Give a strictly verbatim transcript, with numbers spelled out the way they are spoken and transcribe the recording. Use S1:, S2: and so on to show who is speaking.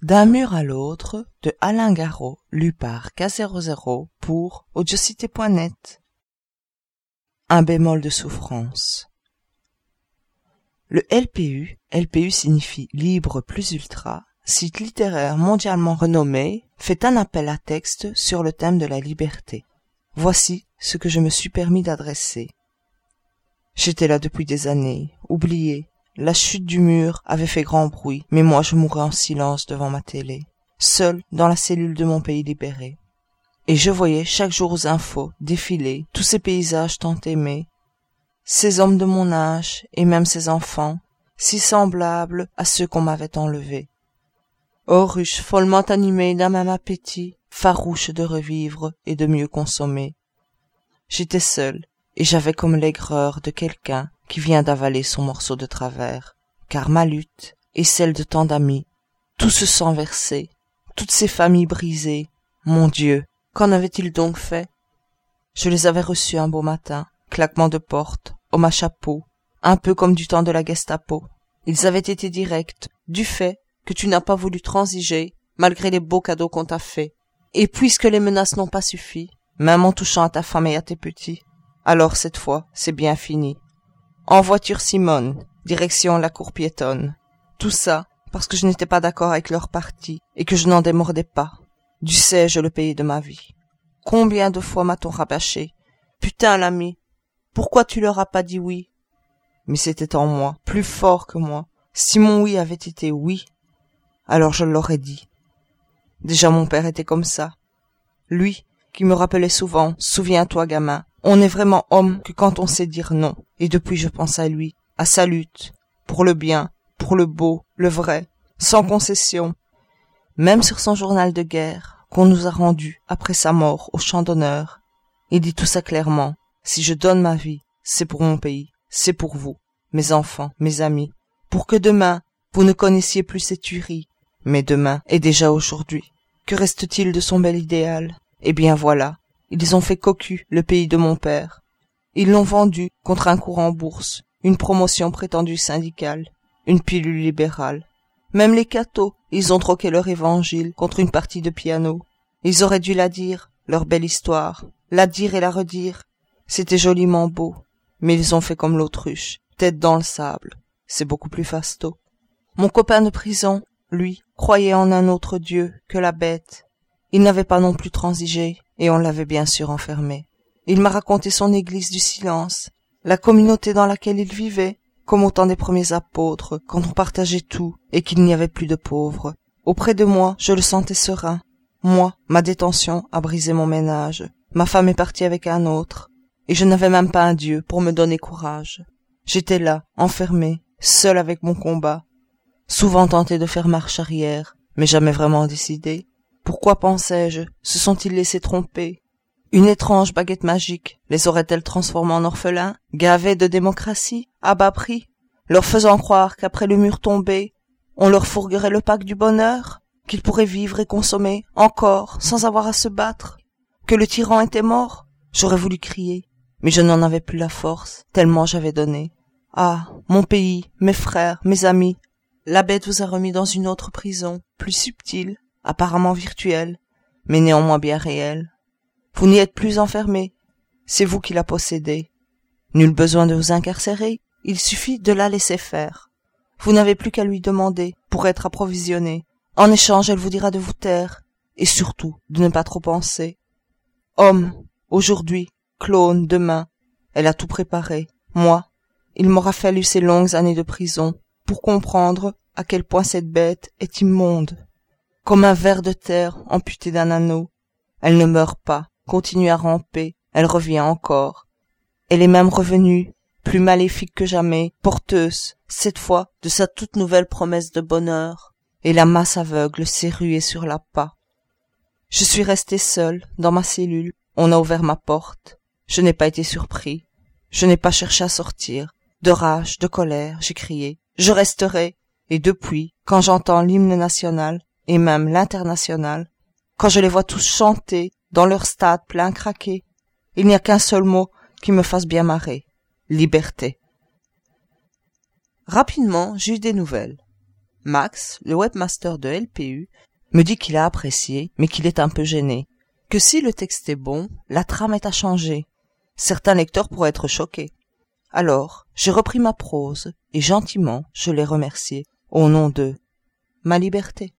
S1: D'un mur à l'autre, de Alain Garot, lu par K zéro zéro pour audiocité point net. Un bémol de souffrance. Le L P U, L P U signifie Libre plus Ultra, site littéraire mondialement renommé, fait un appel à texte sur le thème de la liberté. Voici ce que je me suis permis d'adresser. J'étais là depuis des années, oublié. La chute du mur avait fait grand bruit, mais moi je mourais en silence devant ma télé, seul dans la cellule de mon pays libéré. Et je voyais chaque jour aux infos défiler tous ces paysages tant aimés, ces hommes de mon âge et même ces enfants, si semblables à ceux qu'on m'avait enlevés. Ô ruche follement animée d'un même appétit, farouche de revivre et de mieux consommer. J'étais seul, et j'avais comme l'aigreur de quelqu'un qui vient d'avaler son morceau de travers, car ma lutte et celle de tant d'amis, tout ce sang versé, toutes ces familles brisées, mon Dieu, qu'en avait-il donc fait? Je les avais reçus un beau matin, claquement de porte, homme à chapeau, un peu comme du temps de la Gestapo. Ils avaient été directs, du fait que tu n'as pas voulu transiger, malgré les beaux cadeaux qu'on t'a faits. Et puisque les menaces n'ont pas suffi, même en touchant à ta femme et à tes petits, alors cette fois, c'est bien fini. En voiture Simone, direction la cour piétonne. Tout ça parce que je n'étais pas d'accord avec leur parti et que je n'en démordais pas. Dussé-je le payer de ma vie? Combien de fois m'a-t-on rabâché? Putain l'ami, pourquoi tu leur as pas dit oui? Mais c'était en moi, plus fort que moi. Si mon oui avait été oui, alors je l'aurais dit. Déjà mon père était comme ça. Lui, qui me rappelait souvent, souviens-toi gamin, on n'est vraiment homme que quand on sait dire non. Et depuis je pense à lui, à sa lutte, pour le bien, pour le beau, le vrai, sans concession. Même sur son journal de guerre, qu'on nous a rendu après sa mort au champ d'honneur, il dit tout ça clairement. Si je donne ma vie, c'est pour mon pays, c'est pour vous, mes enfants, mes amis, pour que demain, vous ne connaissiez plus ces tueries. Mais demain est déjà aujourd'hui. Que reste-t-il de son bel idéal? Eh bien voilà. Ils ont fait cocu le pays de mon père. Ils l'ont vendu contre un cours en bourse, une promotion prétendue syndicale, une pilule libérale. Même les cathos, ils ont troqué leur évangile contre une partie de piano. Ils auraient dû la dire, leur belle histoire, la dire et la redire. C'était joliment beau, mais ils ont fait comme l'autruche, tête dans le sable. C'est beaucoup plus fasto. Mon copain de prison, lui, croyait en un autre Dieu que la bête. Il n'avait pas non plus transigé, et on l'avait bien sûr enfermé. Il m'a raconté son église du silence, la communauté dans laquelle il vivait, comme au temps des premiers apôtres, quand on partageait tout, et qu'il n'y avait plus de pauvres. Auprès de moi, je le sentais serein. Moi, ma détention a brisé mon ménage. Ma femme est partie avec un autre, et je n'avais même pas un Dieu pour me donner courage. J'étais là, enfermé, seul avec mon combat, souvent tenté de faire marche arrière, mais jamais vraiment décidé. Pourquoi, pensais-je, se sont-ils laissés tromper? Une étrange baguette magique les aurait-elle transformés en orphelins, gavés de démocratie, à bas prix, leur faisant croire qu'après le mur tombé, on leur fourguerait le pack du bonheur, qu'ils pourraient vivre et consommer, encore, sans avoir à se battre, que le tyran était mort? J'aurais voulu crier, mais je n'en avais plus la force, tellement j'avais donné. Ah, mon pays, mes frères, mes amis, la bête vous a remis dans une autre prison, plus subtile, apparemment virtuelle, mais néanmoins bien réelle. Vous n'y êtes plus enfermés, c'est vous qui la possédez. Nul besoin de vous incarcérer, il suffit de la laisser faire. Vous n'avez plus qu'à lui demander pour être approvisionné. En échange, elle vous dira de vous taire, et surtout de ne pas trop penser. Homme, aujourd'hui, clone, demain, elle a tout préparé. Moi, il m'aura fallu ces longues années de prison pour comprendre à quel point cette bête est immonde. Comme un ver de terre amputé d'un anneau, elle ne meurt pas, continue à ramper, elle revient encore. Elle est même revenue, plus maléfique que jamais, porteuse, cette fois, de sa toute nouvelle promesse de bonheur, et la masse aveugle s'est ruée sur la pas. Je suis resté seul, dans ma cellule, on a ouvert ma porte. Je n'ai pas été surpris, je n'ai pas cherché à sortir. De rage, de colère, j'ai crié. Je resterai, et depuis, quand j'entends l'hymne national, et même l'international, quand je les vois tous chanter, dans leur stade plein craqué, il n'y a qu'un seul mot qui me fasse bien marrer. Liberté. Rapidement, j'eus des nouvelles. Max, le webmaster de L P U, me dit qu'il a apprécié, mais qu'il est un peu gêné. Que si le texte est bon, la trame est à changer. Certains lecteurs pourraient être choqués. Alors, j'ai repris ma prose, et gentiment, je l'ai remercié, au nom de ma liberté.